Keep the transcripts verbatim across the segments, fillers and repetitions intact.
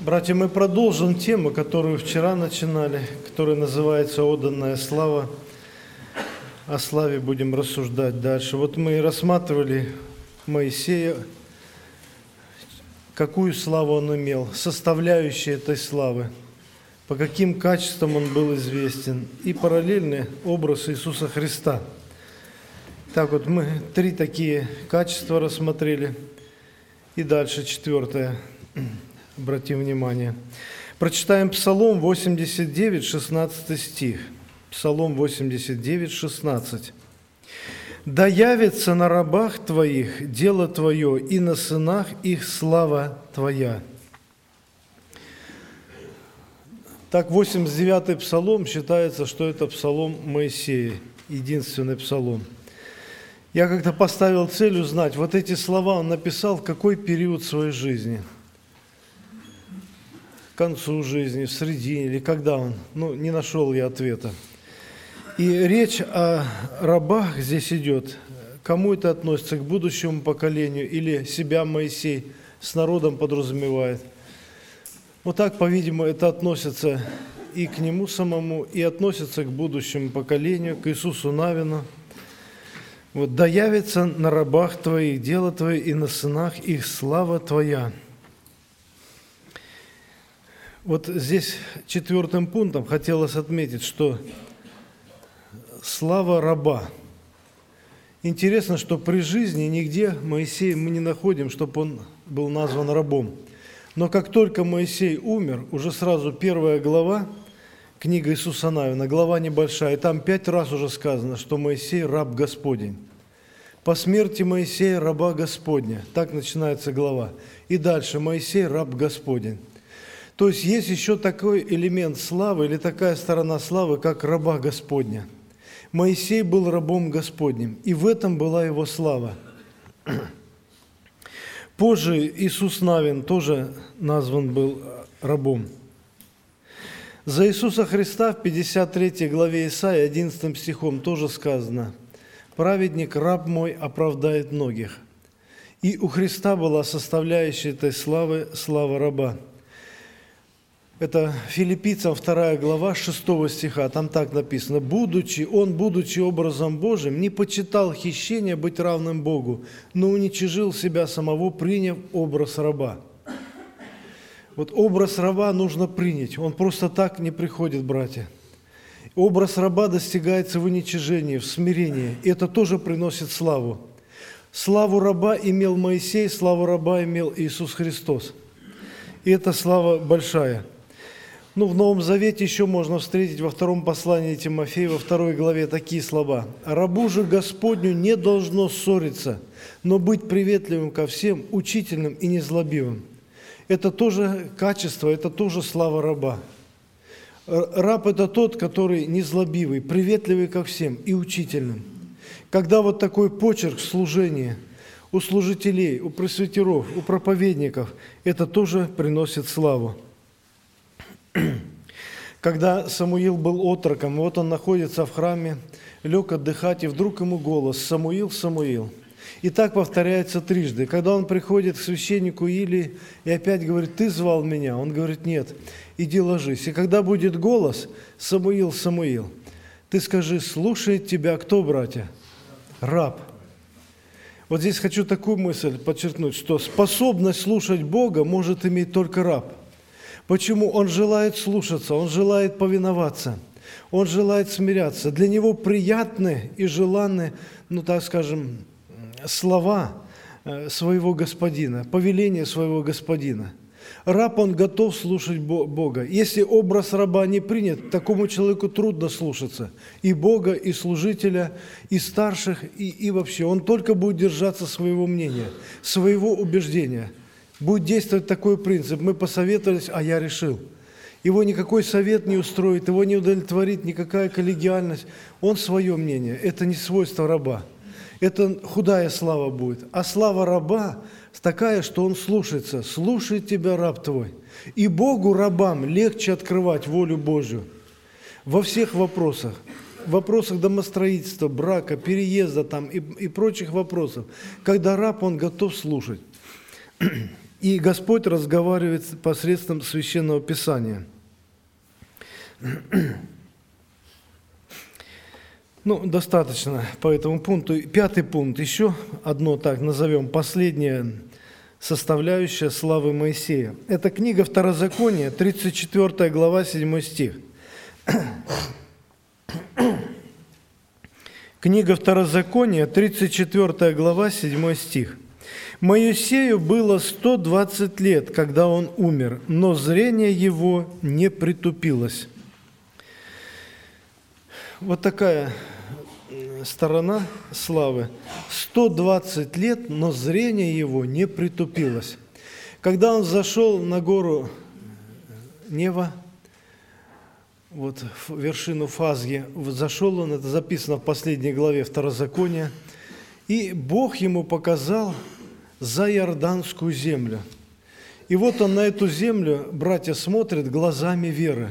Братья, мы продолжим тему, которую вчера начинали, которая называется «Отданная слава». О славе будем рассуждать дальше. Вот мы рассматривали Моисея, какую славу он имел, составляющие этой славы, по каким качествам он был известен, и параллельный образ Иисуса Христа. Так вот, мы три такие качества рассмотрели, и дальше четвертое. Обратим внимание. Прочитаем Псалом восемьдесят девять, шестнадцатый стих. Псалом восемьдесят девять, шестнадцать. «Да явится на рабах Твоих дело Твое, и на сынах их слава Твоя». Так, восемьдесят девятый псалом считается, что это псалом Моисея, единственный псалом. Я как-то поставил цель узнать, вот эти слова он написал в какой период своей жизни. К концу жизни, в середине, или когда он? Ну, не нашел я ответа. И речь о рабах здесь идет. Кому это относится? К будущему поколению или себя Моисей с народом подразумевает? Вот так, по-видимому, это относится и к нему самому, и относится к будущему поколению, к Иисусу Навину. Вот, «Да явится на рабах Твоих дело Твое, и на сынах их слава Твоя». Вот здесь четвертым пунктом хотелось отметить, что слава раба. Интересно, что при жизни нигде Моисея мы не находим, чтобы он был назван рабом. Но как только Моисей умер, уже сразу первая глава, книга Иисуса Навина, глава небольшая, и там пять раз уже сказано, что Моисей раб Господень. По смерти Моисея раба Господня. Так начинается глава. И дальше Моисей раб Господень. То есть есть еще такой элемент славы или такая сторона славы, как раба Господня. Моисей был рабом Господним, и в этом была его слава. Позже Иисус Навин тоже назван был рабом. За Иисуса Христа в пятьдесят третьей главе Исаии, одиннадцатым стихом тоже сказано: «Праведник, раб мой, оправдает многих». И у Христа была составляющая этой славы слава раба. Это Филиппийцам вторая глава, шестого стиха, там так написано: «Будучи, он, будучи образом Божиим, не почитал хищения быть равным Богу, но уничижил себя самого, приняв образ раба». Вот образ раба нужно принять, он просто так не приходит, братья. Образ раба достигается в уничижении, в смирении, и это тоже приносит славу. Славу раба имел Моисей, славу раба имел Иисус Христос. И эта слава большая. Ну, в Новом Завете еще можно встретить во втором послании Тимофея, во второй главе такие слова: «Рабу же Господню не должно ссориться, но быть приветливым ко всем, учительным и незлобивым». Это тоже качество, это тоже слава раба. Раб – это тот, который незлобивый, приветливый ко всем и учительным. Когда вот такой почерк служения у служителей, у пресвитеров, у проповедников, это тоже приносит славу. Когда Самуил был отроком, вот он находится в храме, лег отдыхать, и вдруг ему голос: «Самуил, Самуил». И так повторяется трижды. Когда он приходит к священнику Илии и опять говорит: «Ты звал меня?» Он говорит: «Нет, иди ложись». И когда будет голос: «Самуил, Самуил», ты скажи: «Слушает тебя кто, братья?» Раб. Вот здесь хочу такую мысль подчеркнуть, что способность слушать Бога может иметь только раб. Почему? Он желает слушаться, он желает повиноваться, он желает смиряться. Для него приятны и желанны, ну так скажем, слова своего господина, повеления своего господина. Раб, он готов слушать Бога. Если образ раба не принят, такому человеку трудно слушаться и Бога, и служителя, и старших, и, и вообще. Он только будет держаться своего мнения, своего убеждения. Будет действовать такой принцип: мы посоветовались, а я решил. Его никакой совет не устроит, его не удовлетворит никакая коллегиальность. Он свое мнение. Это не свойство раба. Это худая слава будет. А слава раба такая, что он слушается. «Слушает тебя раб твой». И Богу, рабам, легче открывать волю Божью во всех вопросах. В вопросах домостроительства, брака, переезда там и, и прочих вопросов. Когда раб, он готов слушать. И Господь разговаривает посредством Священного Писания. Ну, достаточно по этому пункту. Пятый пункт, еще одно, так назовем, последняя составляющая славы Моисея. Это книга Второзакония, тридцать четвёртая глава, седьмой стих. Книга Второзакония, тридцать четвёртая глава, седьмой стих. «Моисею было сто двадцать лет, когда он умер, но зрение его не притупилось». Вот такая сторона славы. сто двадцать лет, но зрение его не притупилось. Когда он зашел на гору Нева, вот в вершину Фазги, зашел он, это записано в последней главе Второзакония, и Бог ему показал за Иорданскую землю. И вот он на эту землю, братья, смотрит глазами веры.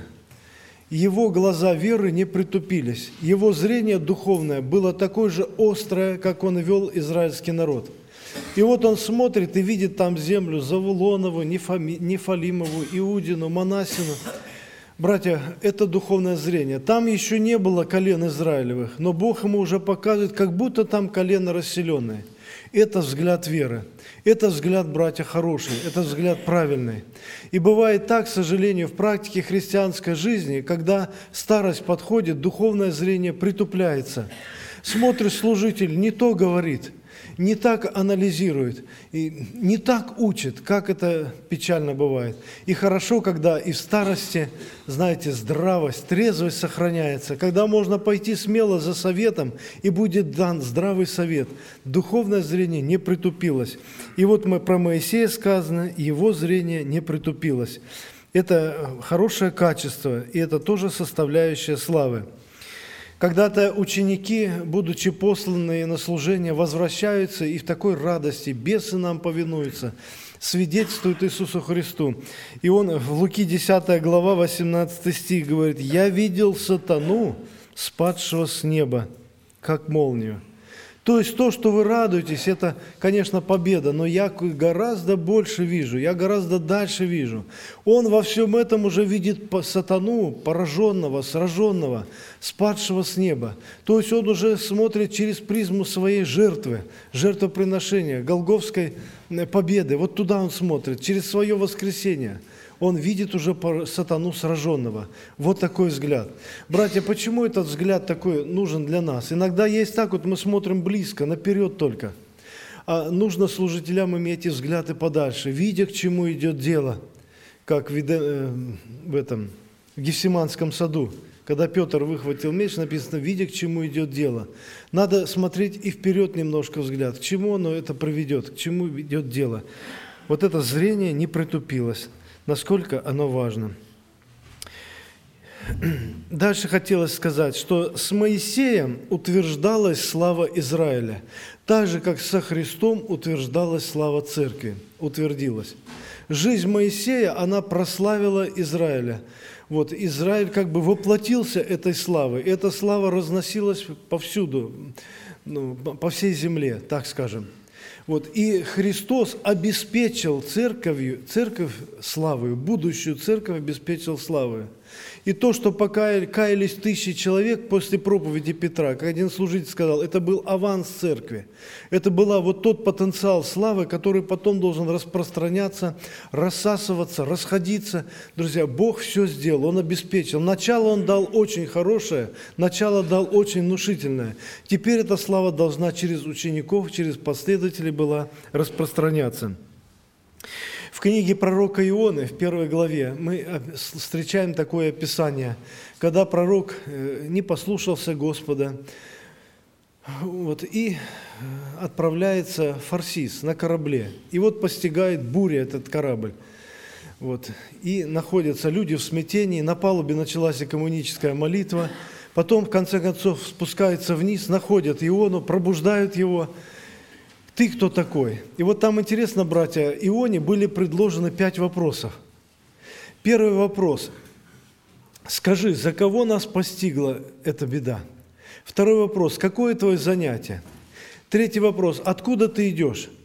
Его глаза веры не притупились. Его зрение духовное было такое же острое, как он вел израильский народ. И вот он смотрит и видит там землю Завулонову, Нефалимову, Иудину, Манасину. Братья, это духовное зрение. Там еще не было колен Израилевых, но Бог ему уже показывает, как будто там колено расселенное. Это взгляд веры. Это взгляд, братья, хороший, это взгляд правильный. И бывает так, к сожалению, в практике христианской жизни, когда старость подходит, духовное зрение притупляется. Смотришь, служитель не то говорит, не так анализирует, и не так учит, как это печально бывает. И хорошо, когда и в старости, знаете, здравость, трезвость сохраняется, когда можно пойти смело за советом, и будет дан здравый совет. Духовное зрение не притупилось. И вот мы про Моисея сказано, его зрение не притупилось. Это хорошее качество, и это тоже составляющая славы. Когда-то ученики, будучи посланные на служение, возвращаются и в такой радости, бесы нам повинуются, свидетельствуют Иисусу Христу. И он в Луки десятая глава, восемнадцатый стих говорит: «Я видел сатану, спадшего с неба, как молнию». То есть то, что вы радуетесь, это, конечно, победа, но я гораздо больше вижу, я гораздо дальше вижу. Он во всем этом уже видит сатану, пораженного, сраженного, спадшего с неба. То есть он уже смотрит через призму своей жертвы, жертвоприношения, голгофской победы. Вот туда он смотрит, через свое воскресение. Он видит уже сатану сраженного. Вот такой взгляд. Братья, почему этот взгляд такой нужен для нас? Иногда есть так, вот мы смотрим близко, наперед только. А нужно служителям иметь и взгляды подальше, видя, к чему идет дело. Как в этом в Гефсиманском саду, когда Петр выхватил меч, написано: видя, к чему идет дело. Надо смотреть и вперед немножко взгляд, к чему оно это приведет, к чему идет дело. Вот это зрение не притупилось. Насколько оно важно. Дальше хотелось сказать, что с Моисеем утверждалась слава Израиля, так же, как со Христом утверждалась слава Церкви, утвердилась. Жизнь Моисея, она прославила Израиля. Вот Израиль как бы воплотился этой славой. Эта слава разносилась повсюду, ну, по всей земле, так скажем. Вот, и Христос обеспечил церковью, церковь славою, будущую церковь обеспечил славою. И то, что пока каялись тысячи человек после проповеди Петра, как один служитель сказал, это был аванс церкви. Это был вот тот потенциал славы, который потом должен распространяться, рассасываться, расходиться. Друзья, Бог все сделал, Он обеспечил. Начало Он дал очень хорошее, начало дал очень внушительное. Теперь эта слава должна через учеников, через последователей была распространяться. В книге пророка Ионы, в первой главе, мы встречаем такое описание, когда пророк не послушался Господа, вот, и отправляется в Фарсис на корабле. И вот постигает буря этот корабль. Вот, и находятся люди в смятении, на палубе началась экуменическая молитва, потом, в конце концов, спускаются вниз, находят Иону, пробуждают его. Ты кто такой? И вот там интересно, братья, Ионе были предложены пять вопросов. Первый вопрос. Скажи, за кого нас постигла эта беда? Второй вопрос. Какое твое занятие? Третий вопрос. Откуда ты идешь?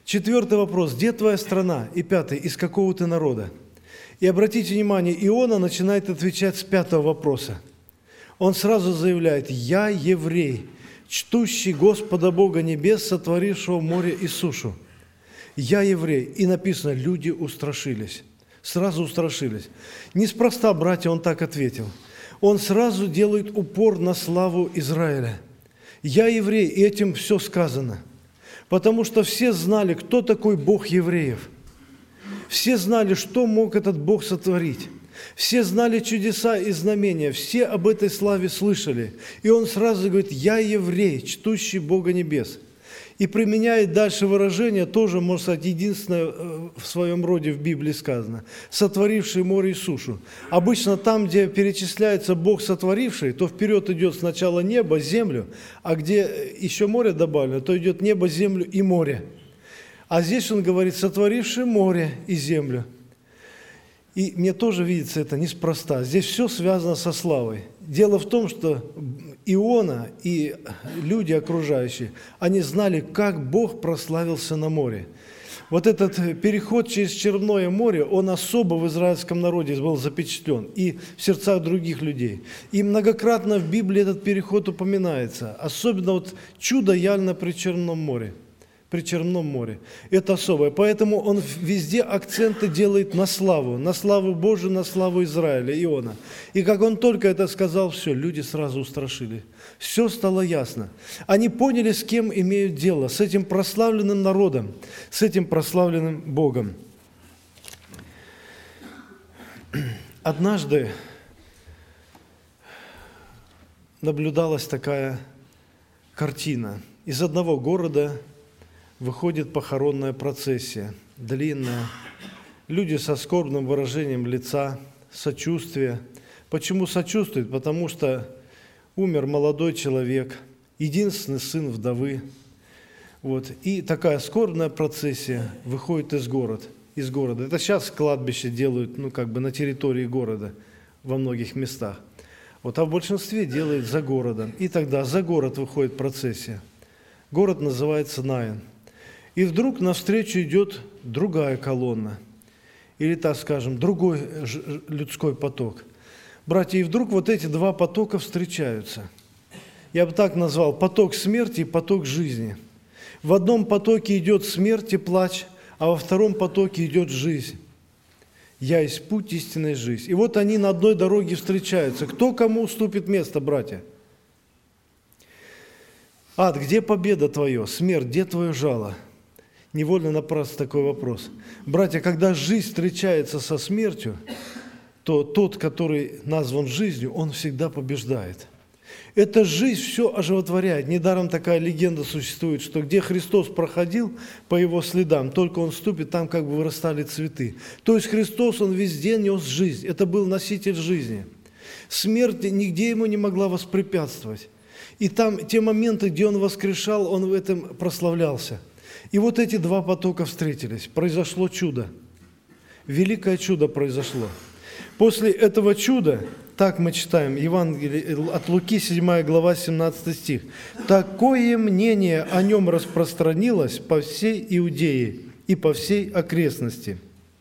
Четвертый вопрос. Где твоя страна? И пятый. Из какого ты народа? И обратите внимание, Иона начинает отвечать с пятого вопроса. Он сразу заявляет: «Я еврей, чтущий Господа Бога небес, сотворившего море и сушу». «Я еврей». И написано, люди устрашились. Сразу устрашились. Неспроста, братья, он так ответил. Он сразу делает упор на славу Израиля. «Я еврей», и этим все сказано. Потому что все знали, кто такой Бог евреев. Все знали, что мог этот Бог сотворить. Все знали чудеса и знамения, все об этой славе слышали. И он сразу говорит: «Я еврей, чтущий Бога небес». И применяет дальше выражение, тоже, можно сказать, единственное в своем роде в Библии сказано: «сотворивший море и сушу». Обычно там, где перечисляется Бог сотворивший, то вперед идет сначала небо, землю, а где еще море добавлено, то идет небо, землю и море. А здесь он говорит: «сотворивший море и землю». И мне тоже видится это неспроста. Здесь все связано со славой. Дело в том, что Иона и люди окружающие, они знали, как Бог прославился на море. Вот этот переход через Черное море, он особо в израильском народе был запечатлен и в сердцах других людей. И многократно в Библии этот переход упоминается. Особенно вот чудо явно при Черном море. При Черном море. Это особое. Поэтому он везде акценты делает на славу, на славу Божию, на славу Израиля, Иона. И как он только это сказал, все, люди сразу устрашили. Все стало ясно. Они поняли, с кем имеют дело, с этим прославленным народом, с этим прославленным Богом. Однажды наблюдалась такая картина. Из одного города выходит похоронная процессия, длинная. Люди со скорбным выражением лица, сочувствие. Почему сочувствуют? Потому что умер молодой человек, единственный сын вдовы. Вот. И такая скорбная процессия выходит из города. Из города. Это сейчас кладбище делают, ну, как бы на территории города во многих местах. Вот, а в большинстве делают за городом. И тогда за город выходит процессия. Город называется Наин. И вдруг навстречу идет другая колонна, или, так скажем, другой людской поток. Братья, и вдруг вот эти два потока встречаются. Я бы так назвал: поток смерти и поток жизни. В одном потоке идет смерть и плач, а во втором потоке идет жизнь. «Я есть путь, истинная жизнь». И вот они на одной дороге встречаются. Кто кому уступит место, братья? Ад, где победа твоя? Смерть, где твое жало? Невольно напрасно такой вопрос. Братья, когда жизнь встречается со смертью, то тот, который назван жизнью, он всегда побеждает. Эта жизнь все оживотворяет. Недаром такая легенда существует, что где Христос проходил по его следам, только он ступит, там как бы вырастали цветы. То есть Христос, он везде нес жизнь. Это был носитель жизни. Смерть нигде ему не могла воспрепятствовать. И там те моменты, где он воскрешал, он в этом прославлялся. И вот эти два потока встретились. Произошло чудо. Великое чудо произошло. После этого чуда, так мы читаем, Евангелие от Луки, седьмая глава, семнадцатый стих. «Такое мнение о нем распространилось по всей Иудее и по всей окрестности.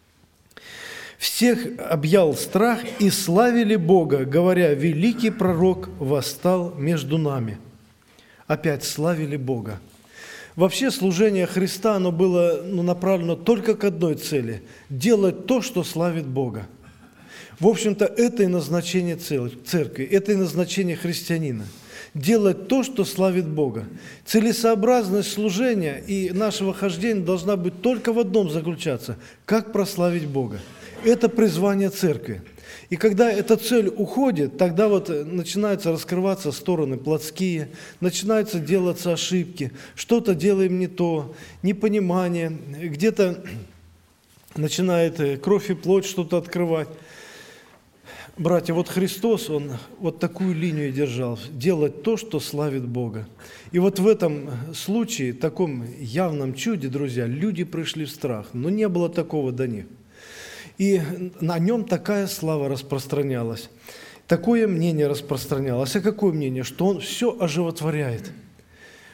Всех объял страх и славили Бога, говоря: великий пророк восстал между нами». Опять славили Бога. Вообще служение Христа, оно было ну, направлено только к одной цели – делать то, что славит Бога. В общем-то, это и назначение церкви, это и назначение христианина. Делать то, что славит Бога. Целесообразность служения и нашего хождения должна быть только в одном заключаться – как прославить Бога. Это призвание церкви. И когда эта цель уходит, тогда вот начинаются раскрываться стороны плотские, начинаются делаться ошибки, что-то делаем не то, непонимание, где-то начинает кровь и плоть что-то открывать. Братья, вот Христос, Он вот такую линию держал, делать то, что славит Бога. И вот в этом случае, таком явном чуде, друзья, люди пришли в страх, но не было такого до них. И на нем такая слава распространялась, такое мнение распространялось. А какое мнение? Что он все оживотворяет.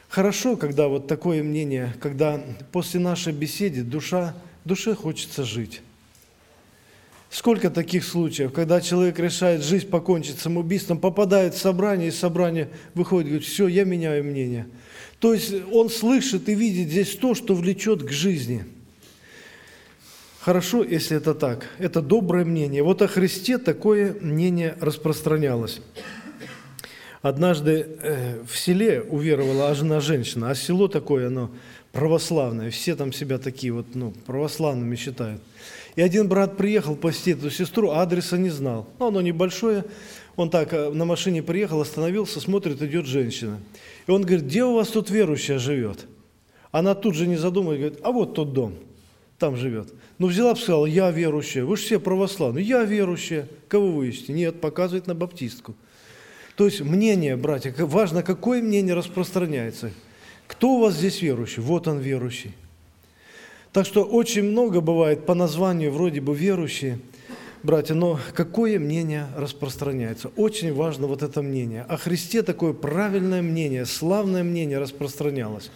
Хорошо, когда вот такое мнение, когда после нашей беседы душа, душе хочется жить. Сколько таких случаев, когда человек решает жизнь покончить самоубийством, попадает в собрание, из собрания выходит и говорит: все, я меняю мнение. То есть он слышит и видит здесь то, что влечет к жизни. Хорошо, если это так. Это доброе мнение. Вот о Христе такое мнение распространялось. Однажды э, в селе уверовала одна женщина, а село такое, оно православное, все там себя такие вот, ну, православными считают. И один брат приехал посетить эту сестру, а адреса не знал. Ну, оно небольшое, он так на машине приехал, остановился, смотрит, идет женщина. И он говорит: где у вас тут верующая живет? Она тут же не задумываясь говорит: а вот тот дом, там живет. Ну, взяла, сказала: я верующая, вы же все православные. Я верующая. Кого вы ищете? Нет, показывает на баптистку. То есть мнение, братья, важно, какое мнение распространяется. Кто у вас здесь верующий? Вот он верующий. Так что очень много бывает по названию вроде бы верующие, братья, но какое мнение распространяется? Очень важно вот это мнение. О Христе такое правильное мнение, славное мнение распространялось.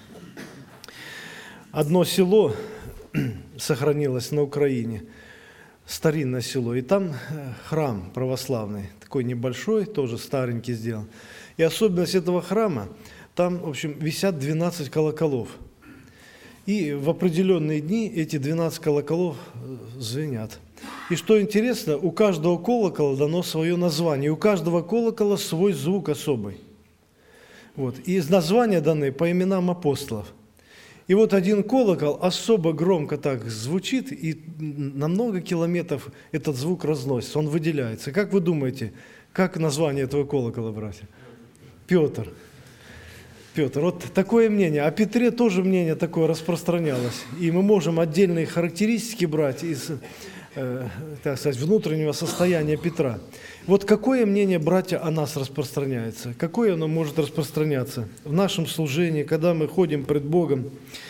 Одно село сохранилось на Украине, старинное село, и там храм православный, такой небольшой, тоже старенький сделан. И особенность этого храма, там, в общем, висят двенадцать колоколов. И в определенные дни эти двенадцать колоколов звенят. И что интересно, у каждого колокола дано свое название, у каждого колокола свой звук особый. Вот. И названия даны по именам апостолов. И вот один колокол особо громко так звучит, и на много километров этот звук разносится, он выделяется. Как вы думаете, как название этого колокола, братья? Петр. Петр. Вот такое мнение. О Петре тоже мнение такое распространялось. И мы можем отдельные характеристики брать из, э, так сказать, внутреннего состояния Петра. Вот какое мнение, братья, о нас распространяется? Какое оно может распространяться в нашем служении, когда мы ходим пред Богом?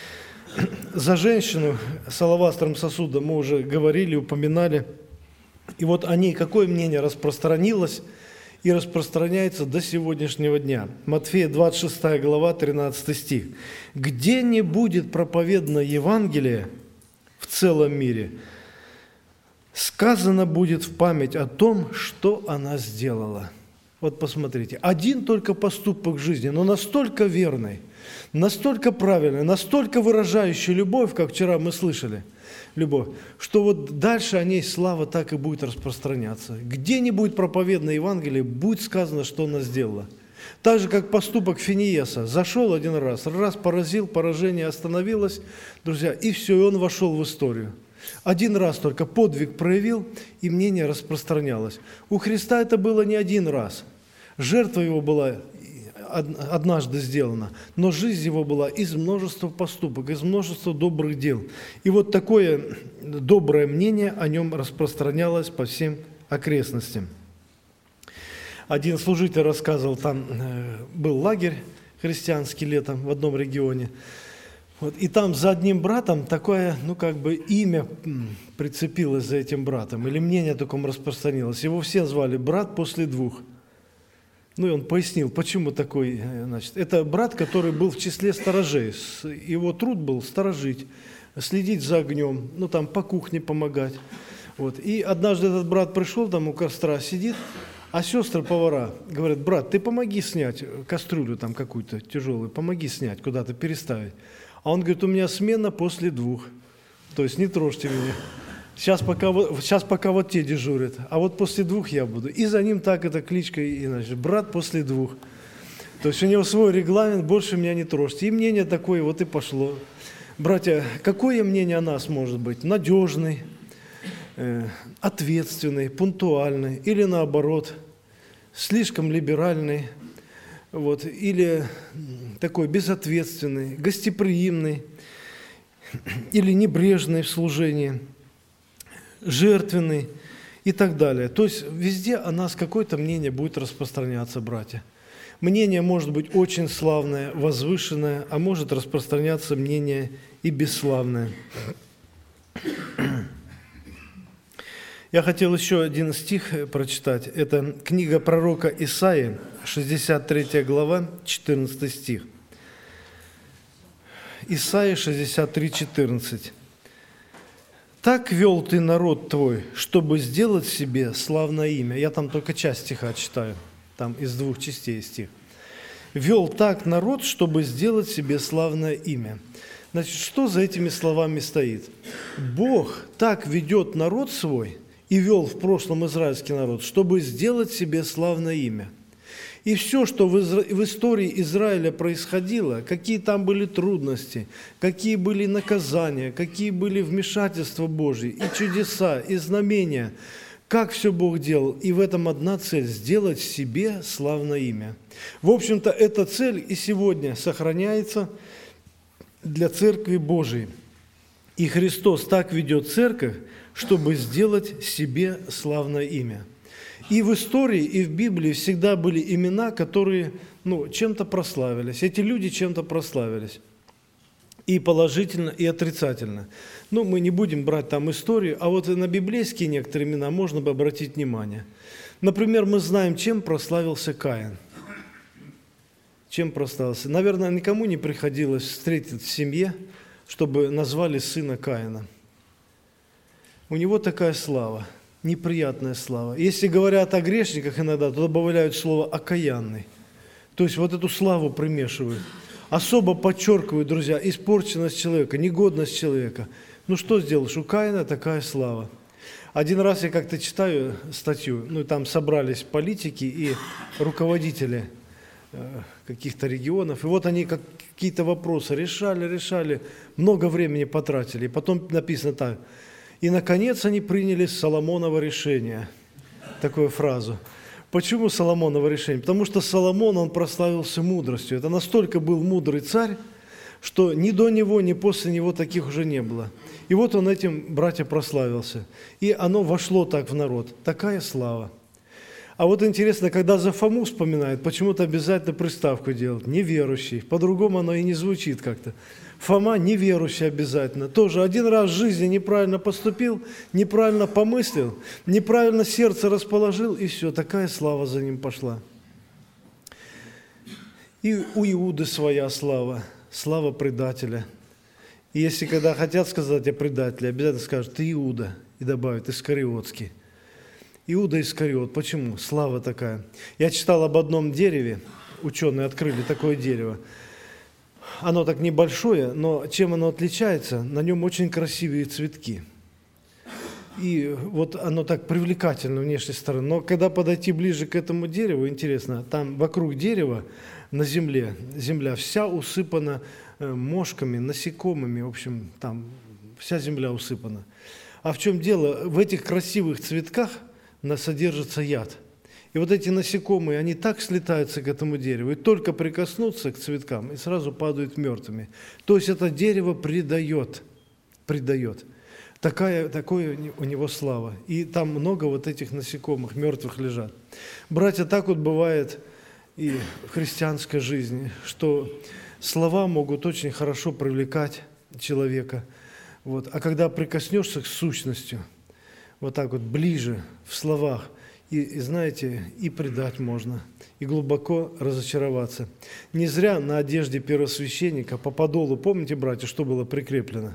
За женщину с алавастровым сосудом мы уже говорили, упоминали. И вот о ней какое мнение распространилось и распространяется до сегодняшнего дня. Матфея двадцать шестая глава, тринадцатый стих. «Где не будет проповедано Евангелие в целом мире, сказано будет в память о том, что она сделала». Вот посмотрите, один только поступок жизни, но настолько верный, настолько правильный, настолько выражающий любовь, как вчера мы слышали, любовь, что вот дальше о ней слава так и будет распространяться. Где не будет проповедано Евангелие, будет сказано, что она сделала. Так же, как поступок Финиеса. Зашел один раз, раз поразил, поражение остановилось, друзья, и все, и он вошел в историю. Один раз только подвиг проявил, и мнение распространялось. У Христа это было не один раз. Жертва его была однажды сделана, но жизнь его была из множества поступок, из множества добрых дел. И вот такое доброе мнение о нем распространялось по всем окрестностям. Один служитель рассказывал, там был лагерь христианский летом в одном регионе. Вот, и там за одним братом такое, ну как бы имя прицепилось за этим братом, или мнение о таком распространилось. Его все звали брат после двух. Ну и он пояснил, почему такой, значит, это брат, который был в числе сторожей. Его труд был сторожить, следить за огнем, ну там по кухне помогать. Вот. И однажды этот брат пришел, там у костра сидит, а сестры-повара говорят: брат, ты помоги снять кастрюлю там какую-то тяжелую, помоги снять, куда-то переставить. А он говорит: у меня смена после двух, то есть не трожьте меня. Сейчас пока, вот, сейчас пока вот те дежурят, а вот после двух я буду. И за ним так эта кличка, и, значит, брат после двух. То есть у него свой регламент, больше меня не трожьте. И мнение такое, вот и пошло. Братья, какое мнение о нас может быть? Надежный, э, ответственный, пунктуальный, или наоборот, слишком либеральный, вот, или такой безответственный, гостеприимный, или небрежный в служении, жертвенный и так далее. То есть везде о нас какое-то мнение будет распространяться, братья. Мнение может быть очень славное, возвышенное, а может распространяться мнение и бесславное. Я хотел еще один стих прочитать. Это книга пророка Исаии, шестьдесят третья глава, четырнадцатый стих. Исайя шестьдесят три, четырнадцать. «Так вел ты народ твой, чтобы сделать себе славное имя». Я там только часть стиха читаю, там из двух частей стих. «Вел так народ, чтобы сделать себе славное имя». Значит, что за этими словами стоит? Бог так ведет народ свой и вел в прошлом израильский народ, чтобы сделать себе славное имя. И все, что в, Изра... в истории Израиля происходило, какие там были трудности, какие были наказания, какие были вмешательства Божьи, и чудеса, и знамения, как все Бог делал. И в этом одна цель – сделать себе славное имя. В общем-то, эта цель и сегодня сохраняется для Церкви Божией. И Христос так ведет Церковь, чтобы сделать себе славное имя. И в истории, и в Библии всегда были имена, которые ну, чем-то прославились. Эти люди чем-то прославились. И положительно, и отрицательно. Ну, мы не будем брать там историю, а вот на библейские некоторые имена можно бы обратить внимание. Например, мы знаем, чем прославился Каин. Чем прославился? Наверное, никому не приходилось встретить в семье, чтобы назвали сына Каина. У него такая слава. Неприятная слава. Если говорят о грешниках иногда, то добавляют слово «окаянный». То есть вот эту славу примешивают. Особо подчеркивают, друзья, испорченность человека, негодность человека. Ну что сделаешь? У Каина такая слава. Один раз я как-то читаю статью, ну там собрались политики и руководители э, каких-то регионов, и вот они как, какие-то вопросы решали, решали, много времени потратили. И потом написано так: «И, наконец, они приняли Соломоново решение». Такую фразу. Почему Соломоново решение? Потому что Соломон, он прославился мудростью. Это настолько был мудрый царь, что ни до него, ни после него таких уже не было. И вот он этим, братья, прославился. И оно вошло так в народ. Такая слава. А вот интересно, когда за Фому вспоминают, почему-то обязательно приставку делают. Неверующий. По-другому оно и не звучит как-то. Фома неверующий обязательно. Тоже один раз в жизни неправильно поступил, неправильно помыслил, неправильно сердце расположил, и все, такая слава за ним пошла. И у Иуды своя слава, слава предателя. И если когда хотят сказать о предателе, обязательно скажут: «Ты Иуда», и добавят: «Искариотский». Иуда Искариот. Почему? Слава такая. Я читал об одном дереве, ученые открыли такое дерево. Оно так небольшое, но чем оно отличается? На нем очень красивые цветки. И вот оно так привлекательно внешней стороны. Но когда подойти ближе к этому дереву, интересно, там вокруг дерева на земле, земля вся усыпана мошками, насекомыми, в общем, там вся земля усыпана. А в чем дело? В этих красивых цветках содержится яд. И вот эти насекомые, они так слетаются к этому дереву, и только прикоснутся к цветкам, и сразу падают мертвыми. То есть это дерево предает, предает. Такая, такое у него слава. И там много вот этих насекомых, мертвых лежат. Братья, так вот бывает и в христианской жизни, что слова могут очень хорошо привлекать человека. Вот. А когда прикоснешься к сущностью, вот так вот ближе в словах, И, и знаете, и предать можно, и глубоко разочароваться. Не зря на одежде первосвященника по подолу, помните, братья, что было прикреплено?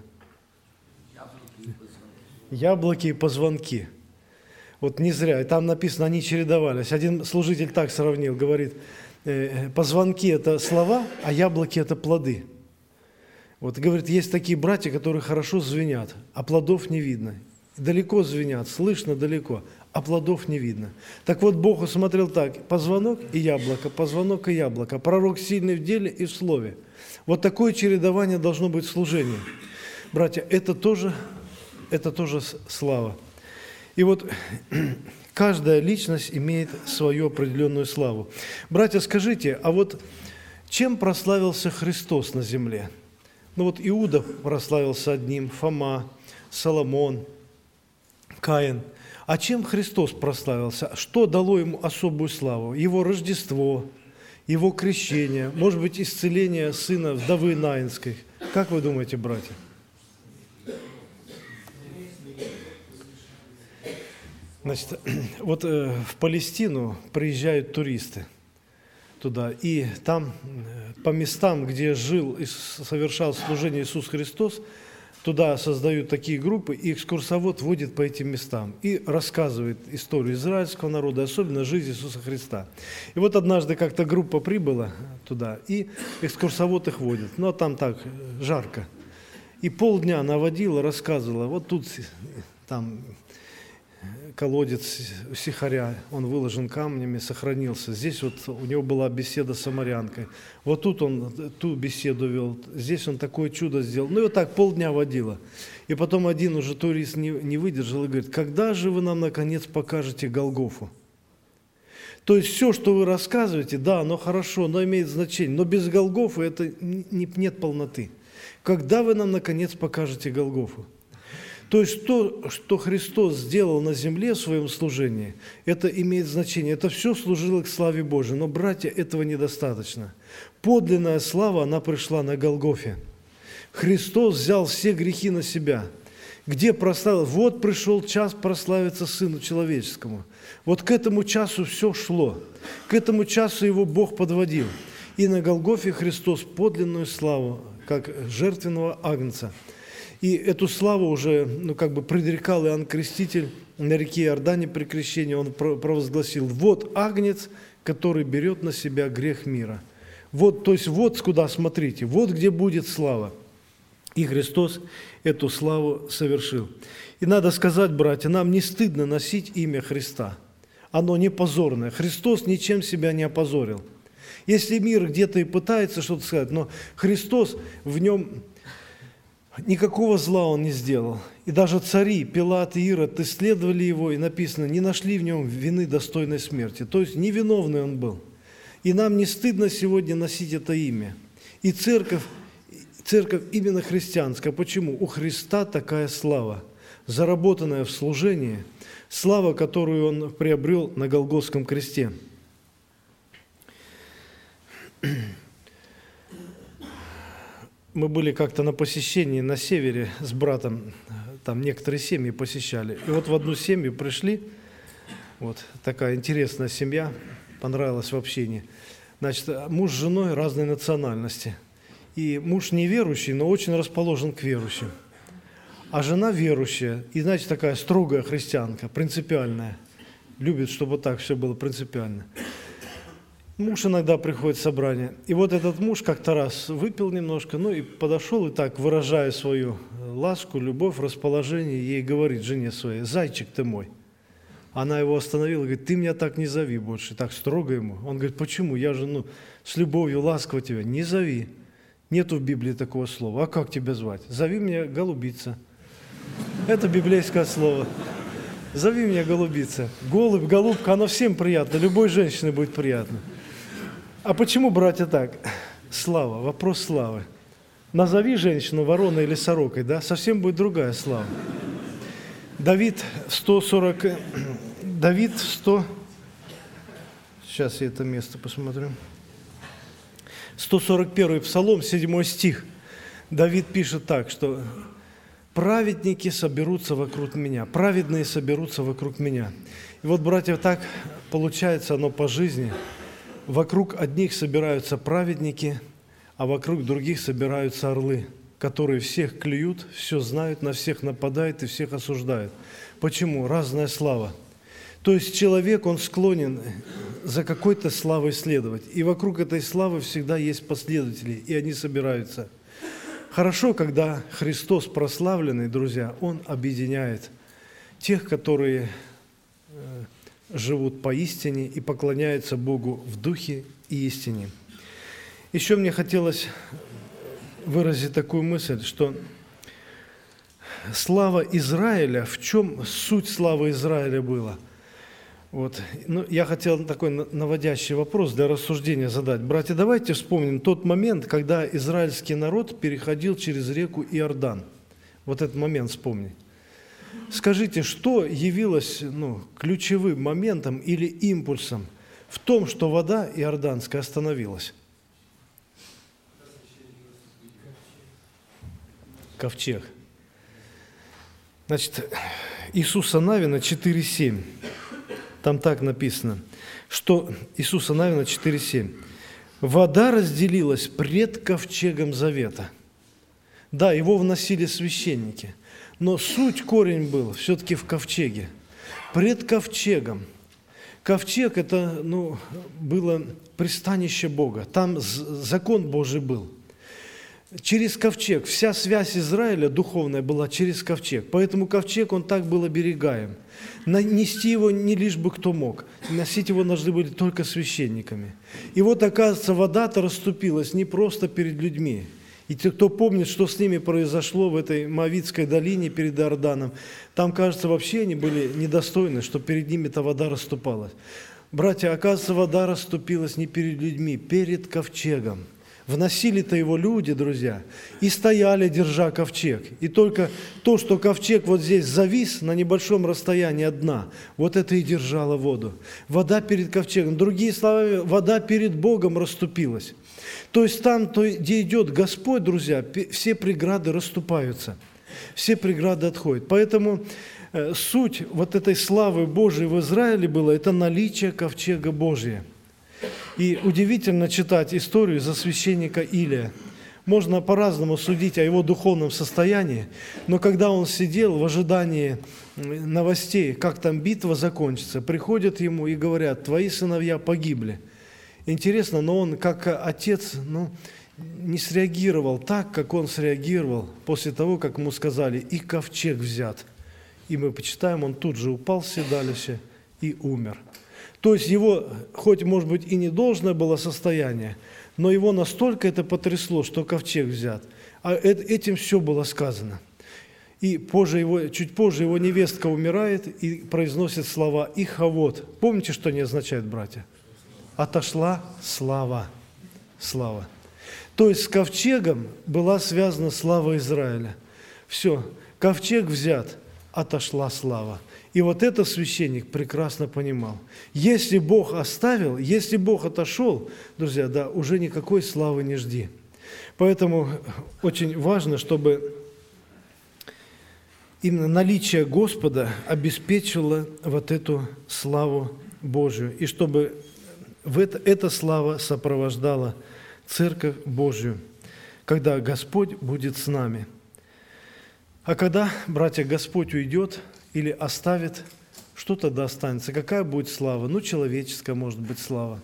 Яблоки и позвонки. Вот не зря. И там написано, они чередовались. Один служитель так сравнил, говорит, позвонки – это слова, а яблоки – это плоды. Вот, говорит, есть такие братья, которые хорошо звенят, а плодов не видно. Далеко звенят, слышно далеко, а плодов не видно. Так вот, Бог усмотрел так: позвонок и яблоко, позвонок и яблоко. Пророк сильный в деле и в слове. Вот такое чередование должно быть в служении. Братья, это тоже, это тоже слава. И вот каждая личность имеет свою определенную славу. Братья, скажите, а вот чем прославился Христос на земле? Ну вот Иуда прославился одним, Фома, Соломон, Каин. А чем Христос прославился? Что дало ему особую славу? Его Рождество, его крещение, может быть, исцеление сына вдовы Наинской. Как вы думаете, братья? Значит, вот э, в Палестину приезжают туристы. туда. И там по местам, где жил и совершал служение Иисус Христос, туда создают такие группы, и экскурсовод водит по этим местам и рассказывает историю израильского народа, особенно жизнь Иисуса Христа. И вот однажды как-то группа прибыла туда, и экскурсовод их водит. Ну, а там так, жарко. И полдня она водила, рассказывала, вот тут там колодец Сихаря, он выложен камнями, сохранился. Здесь вот у него была беседа с самарянкой. Вот тут он ту беседу вел, здесь он такое чудо сделал. Ну и вот так полдня водила. И потом один уже турист не, не выдержал и говорит: когда же вы нам наконец покажете Голгофу? То есть все, что вы рассказываете, да, оно хорошо, оно имеет значение, но без Голгофы это не, нет полноты. Когда вы нам наконец покажете Голгофу? То есть то, что Христос сделал на земле в своем служении, это имеет значение. Это все служило к славе Божией. Но, братья, этого недостаточно. Подлинная слава, она пришла на Голгофе. Христос взял все грехи на себя. Где прославил? Вот пришел час прославиться Сыну Человеческому. Вот к этому часу все шло. К этому часу его Бог подводил. И на Голгофе Христос подлинную славу, как жертвенного агнца. И эту славу уже, ну, как бы предрекал Иоанн Креститель на реке Иордане при крещении. Он провозгласил: вот агнец, который берет на себя грех мира. Вот, то есть вот куда смотрите, вот где будет слава. И Христос эту славу совершил. И надо сказать, братья, нам не стыдно носить имя Христа. Оно не позорное. Христос ничем себя не опозорил. Если мир где-то и пытается что-то сказать, но Христос в нем... Никакого зла он не сделал. И даже цари, Пилат и Ирод, исследовали его, и написано, не нашли в нем вины достойной смерти. То есть невиновный он был. И нам не стыдно сегодня носить это имя. И церковь, церковь именно христианская. Почему? У Христа такая слава, заработанная в служении, слава, которую он приобрел на Голгофском кресте. Мы были как-то на посещении на севере с братом, там некоторые семьи посещали. И вот в одну семью пришли, вот такая интересная семья, понравилась в общении. Значит, муж с женой разной национальности. И муж неверующий, но очень расположен к верующим. А жена верующая, и, значит, такая строгая христианка, принципиальная. Любит, чтобы так все было принципиально. Муж иногда приходит в собрание. И вот этот муж как-то раз выпил немножко, ну и подошел, и так, выражая свою ласку, любовь, расположение, ей говорит, жене своей: зайчик ты мой. Она его остановила, говорит: ты меня так не зови больше, так строго ему. Он говорит: почему? Я же, ну, с любовью, ласково тебя. Не зови. Нету в Библии такого слова. А как тебя звать? Зови меня голубица. Это библейское слово. Зови меня голубица. Голубь, голубка, оно всем приятно, любой женщине будет приятно. А почему, братья, так? Слава, вопрос славы. Назови женщину вороной или сорокой, да, совсем будет другая слава. Давид сто сорок, Давид сто, сейчас я это место посмотрю. сто сорок первый Псалом, седьмой стих. Давид пишет так, что праведники соберутся вокруг меня, праведные соберутся вокруг меня. И вот, братья, так получается оно по жизни. Вокруг одних собираются праведники, а вокруг других собираются орлы, которые всех клюют, все знают, на всех нападают и всех осуждают. Почему? Разная слава. То есть человек, он склонен за какой-то славой следовать. И вокруг этой славы всегда есть последователи, и они собираются. Хорошо, когда Христос прославленный, друзья, Он объединяет тех, которые живут поистине и поклоняются Богу в духе и истине. Еще мне хотелось выразить такую мысль, что слава Израиля, в чем суть славы Израиля была? Вот. Ну, я хотел такой наводящий вопрос для рассуждения задать. Братья, давайте вспомним тот момент, когда израильский народ переходил через реку Иордан. Вот этот момент вспомни. Скажите, что явилось, ну, ключевым моментом или импульсом в том, что вода иорданская остановилась? Ковчег. Значит, Иисуса Навина четыре семь. Там так написано, что Иисуса Навина четыре семь. «Вода разделилась пред ковчегом завета». Да, его вносили священники, но суть, корень был все-таки в ковчеге. Пред ковчегом. Ковчег – это ну, было пристанище Бога, там закон Божий был. Через ковчег, вся связь Израиля духовная была через ковчег, поэтому ковчег, он так был оберегаем. Нести его не лишь бы кто мог, носить его должны были только священниками. И вот, оказывается, вода-то расступилась не просто перед людьми. И те, кто помнит, что с ними произошло в этой Моавитской долине перед Иорданом, там, кажется, вообще они были недостойны, что перед ними эта вода расступалась. Братья, оказывается, вода расступилась не перед людьми, перед ковчегом. Вносили-то его люди, друзья, и стояли, держа ковчег. И только то, что ковчег вот здесь завис на небольшом расстоянии от дна, вот это и держало воду. Вода перед ковчегом. Другие слова, вода перед Богом расступилась. То есть там, где идет Господь, друзья, все преграды расступаются, все преграды отходят. Поэтому суть вот этой славы Божией в Израиле была, это наличие ковчега Божия. И удивительно читать историю за священника Илия. Можно по-разному судить о его духовном состоянии, но когда он сидел в ожидании новостей, как там битва закончится, приходят ему и говорят: «Твои сыновья погибли». Интересно, но он, как отец, ну, не среагировал так, как он среагировал после того, как ему сказали: «И ковчег взят». И мы почитаем, он тут же упал в седалище и умер. То есть его, хоть, может быть, и не должное было состояние, но его настолько это потрясло, что ковчег взят. А этим все было сказано. И позже его, чуть позже его невестка умирает и произносит слова «Ихавод». Помните, что они означают, братья? Отошла слава. Слава. То есть с ковчегом была связана слава Израиля. Все, ковчег взят, отошла слава. И вот это священник прекрасно понимал. Если Бог оставил, если Бог отошел, друзья, да, уже никакой славы не жди. Поэтому очень важно, чтобы именно наличие Господа обеспечило вот эту славу Божию, и чтобы в это, эта слава сопровождала Церковь Божию, когда Господь будет с нами. А когда, братья, Господь уйдет или оставит, что тогда останется? Какая будет слава? Ну, человеческая, может быть, слава.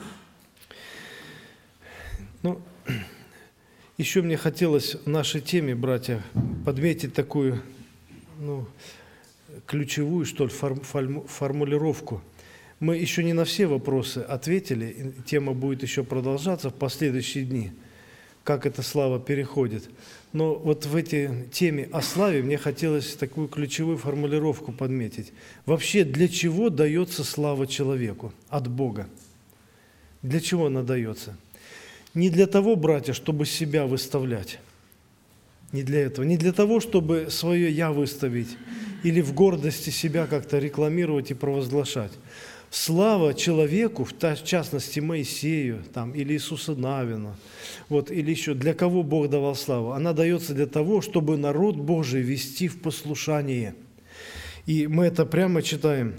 Ну, еще мне хотелось в нашей теме, братья, подметить такую, ну, ключевую, что ли, форму, формулировку. Мы еще не на все вопросы ответили, тема будет еще продолжаться в последующие дни, как эта слава переходит. Но вот в этой теме о славе мне хотелось такую ключевую формулировку подметить. Вообще, для чего дается слава человеку от Бога? Для чего она дается? Не для того, братья, чтобы себя выставлять. Не для этого. Не для того, чтобы свое «я» выставить или в гордости себя как-то рекламировать и провозглашать. Слава человеку, в частности Моисею там, или Иисусу Навину, вот, или еще для кого Бог давал славу, она дается для того, чтобы народ Божий вести в послушание. И мы это прямо читаем,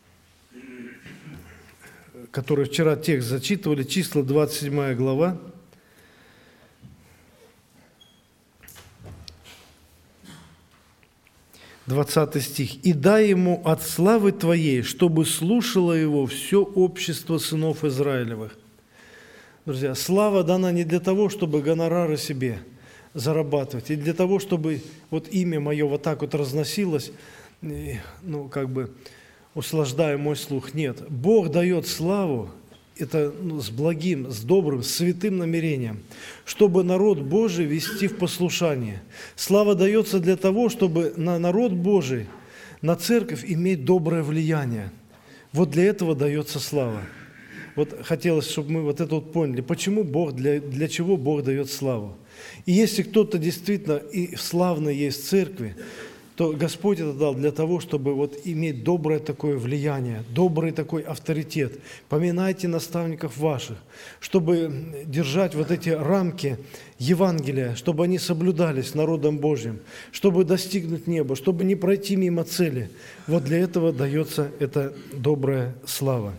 который вчера текст зачитывали, числа двадцать седьмая глава. двадцатый стих. «И дай ему от славы Твоей, чтобы слушало его все общество сынов Израилевых». Друзья, слава дана не для того, чтобы гонорары себе зарабатывать, и для того, чтобы вот имя мое вот так вот разносилось, ну, как бы услаждая мой слух. Нет, Бог дает славу, это ну, с благим, с добрым, с святым намерением, чтобы народ Божий вести в послушание. Слава дается для того, чтобы на народ Божий, на церковь иметь доброе влияние. Вот для этого дается слава. Вот хотелось, чтобы мы вот это вот поняли, почему Бог, для, для чего Бог дает славу. И если кто-то действительно и славный есть в церкви, то Господь это дал для того, чтобы вот иметь доброе такое влияние, добрый такой авторитет. Поминайте наставников ваших, чтобы держать вот эти рамки Евангелия, чтобы они соблюдались народом Божьим, чтобы достигнуть неба, чтобы не пройти мимо цели. Вот для этого дается эта добрая слава.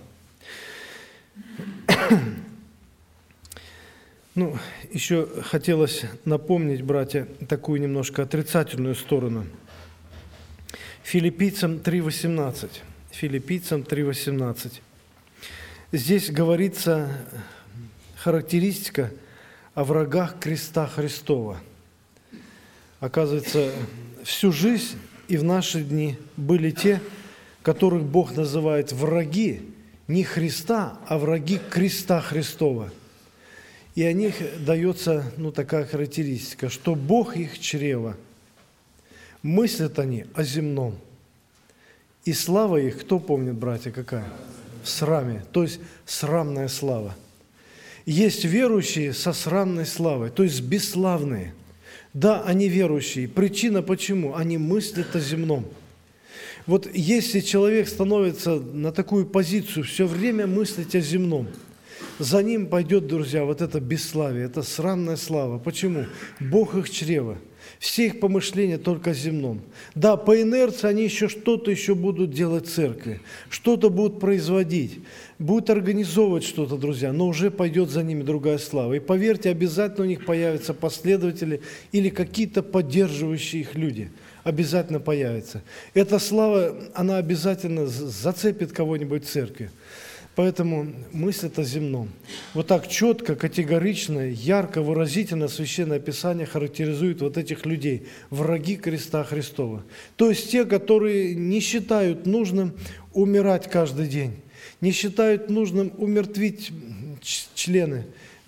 Ну, еще хотелось напомнить, братья, такую немножко отрицательную сторону. Филиппийцам три восемнадцать. Филиппийцам три восемнадцать. Здесь говорится характеристика о врагах креста Христова. Оказывается, всю жизнь и в наши дни были те, которых Бог называет враги не Христа, а враги креста Христова. И о них дается ну, такая характеристика, что Бог их чрево, мыслят они о земном. И слава их, кто помнит, братья, какая? В сраме, то есть срамная слава. Есть верующие со срамной славой, то есть бесславные. Да, они верующие. Причина почему? Они мыслят о земном. Вот если человек становится на такую позицию, все время мыслить о земном, за ним пойдет, друзья, вот это бесславие, это срамная слава. Почему? Бог их чрево. Все их помышления только о земном. Да, по инерции они еще что-то еще будут делать в церкви, что-то будут производить, будут организовывать что-то, друзья, но уже пойдет за ними другая слава. И поверьте, обязательно у них появятся последователи или какие-то поддерживающие их люди. Обязательно появится. Эта слава, она обязательно зацепит кого-нибудь в церкви. Поэтому мысль о земном. Вот так четко, категорично, ярко, выразительно Священное Писание характеризует вот этих людей, враги креста Христова. То есть те, которые не считают нужным умирать каждый день, не считают нужным умертвить члены,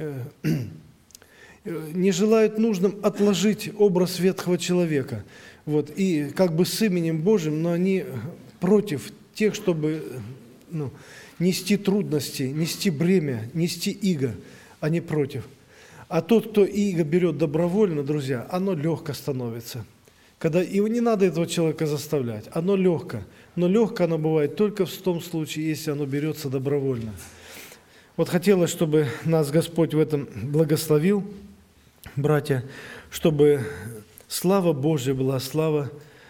не желают нужным отложить образ ветхого человека. Вот, и как бы с именем Божьим, но они против тех, чтобы... Ну, нести трудности, нести бремя, нести иго, а не против. А тот, кто иго берет добровольно, друзья, оно легко становится. Когда и не надо этого человека заставлять, оно легко. Но легко оно бывает только в том случае, если оно берется добровольно. Вот хотелось, чтобы нас Господь в этом благословил, братья, чтобы слава Божья была, слава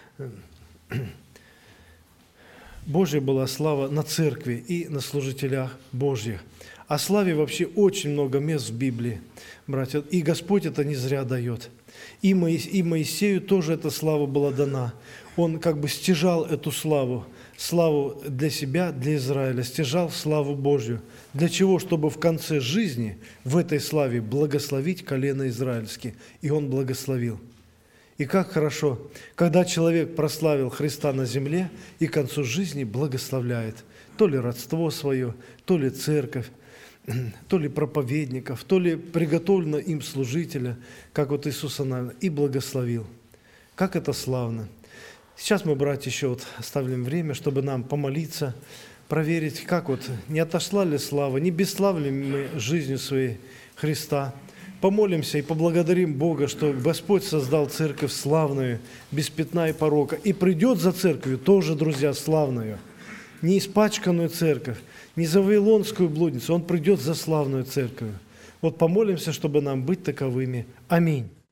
Божья была слава на церкви и на служителях Божьих. О славе вообще очень много мест в Библии, братья. И Господь это не зря дает. И Моисею тоже эта слава была дана. Он как бы стяжал эту славу, славу для себя, для Израиля, стяжал славу Божью. Для чего? Чтобы в конце жизни в этой славе благословить колено израильские. И он благословил. И как хорошо, когда человек прославил Христа на земле и к концу жизни благословляет то ли родство свое, то ли церковь, то ли проповедников, то ли приготовлено им служителя, как вот Иисуса Навина, и благословил. Как это славно! Сейчас мы, братья, еще вот оставим время, чтобы нам помолиться, проверить, как вот, не отошла ли слава, не бесславили мы жизнью своей Христа. Помолимся и поблагодарим Бога, что Господь создал церковь славную, без пятна и порока. И придет за церковью тоже, друзья, славную. Не испачканную церковь, не за вавилонскую блудницу. Он придет за славную церковь. Вот помолимся, чтобы нам быть таковыми. Аминь.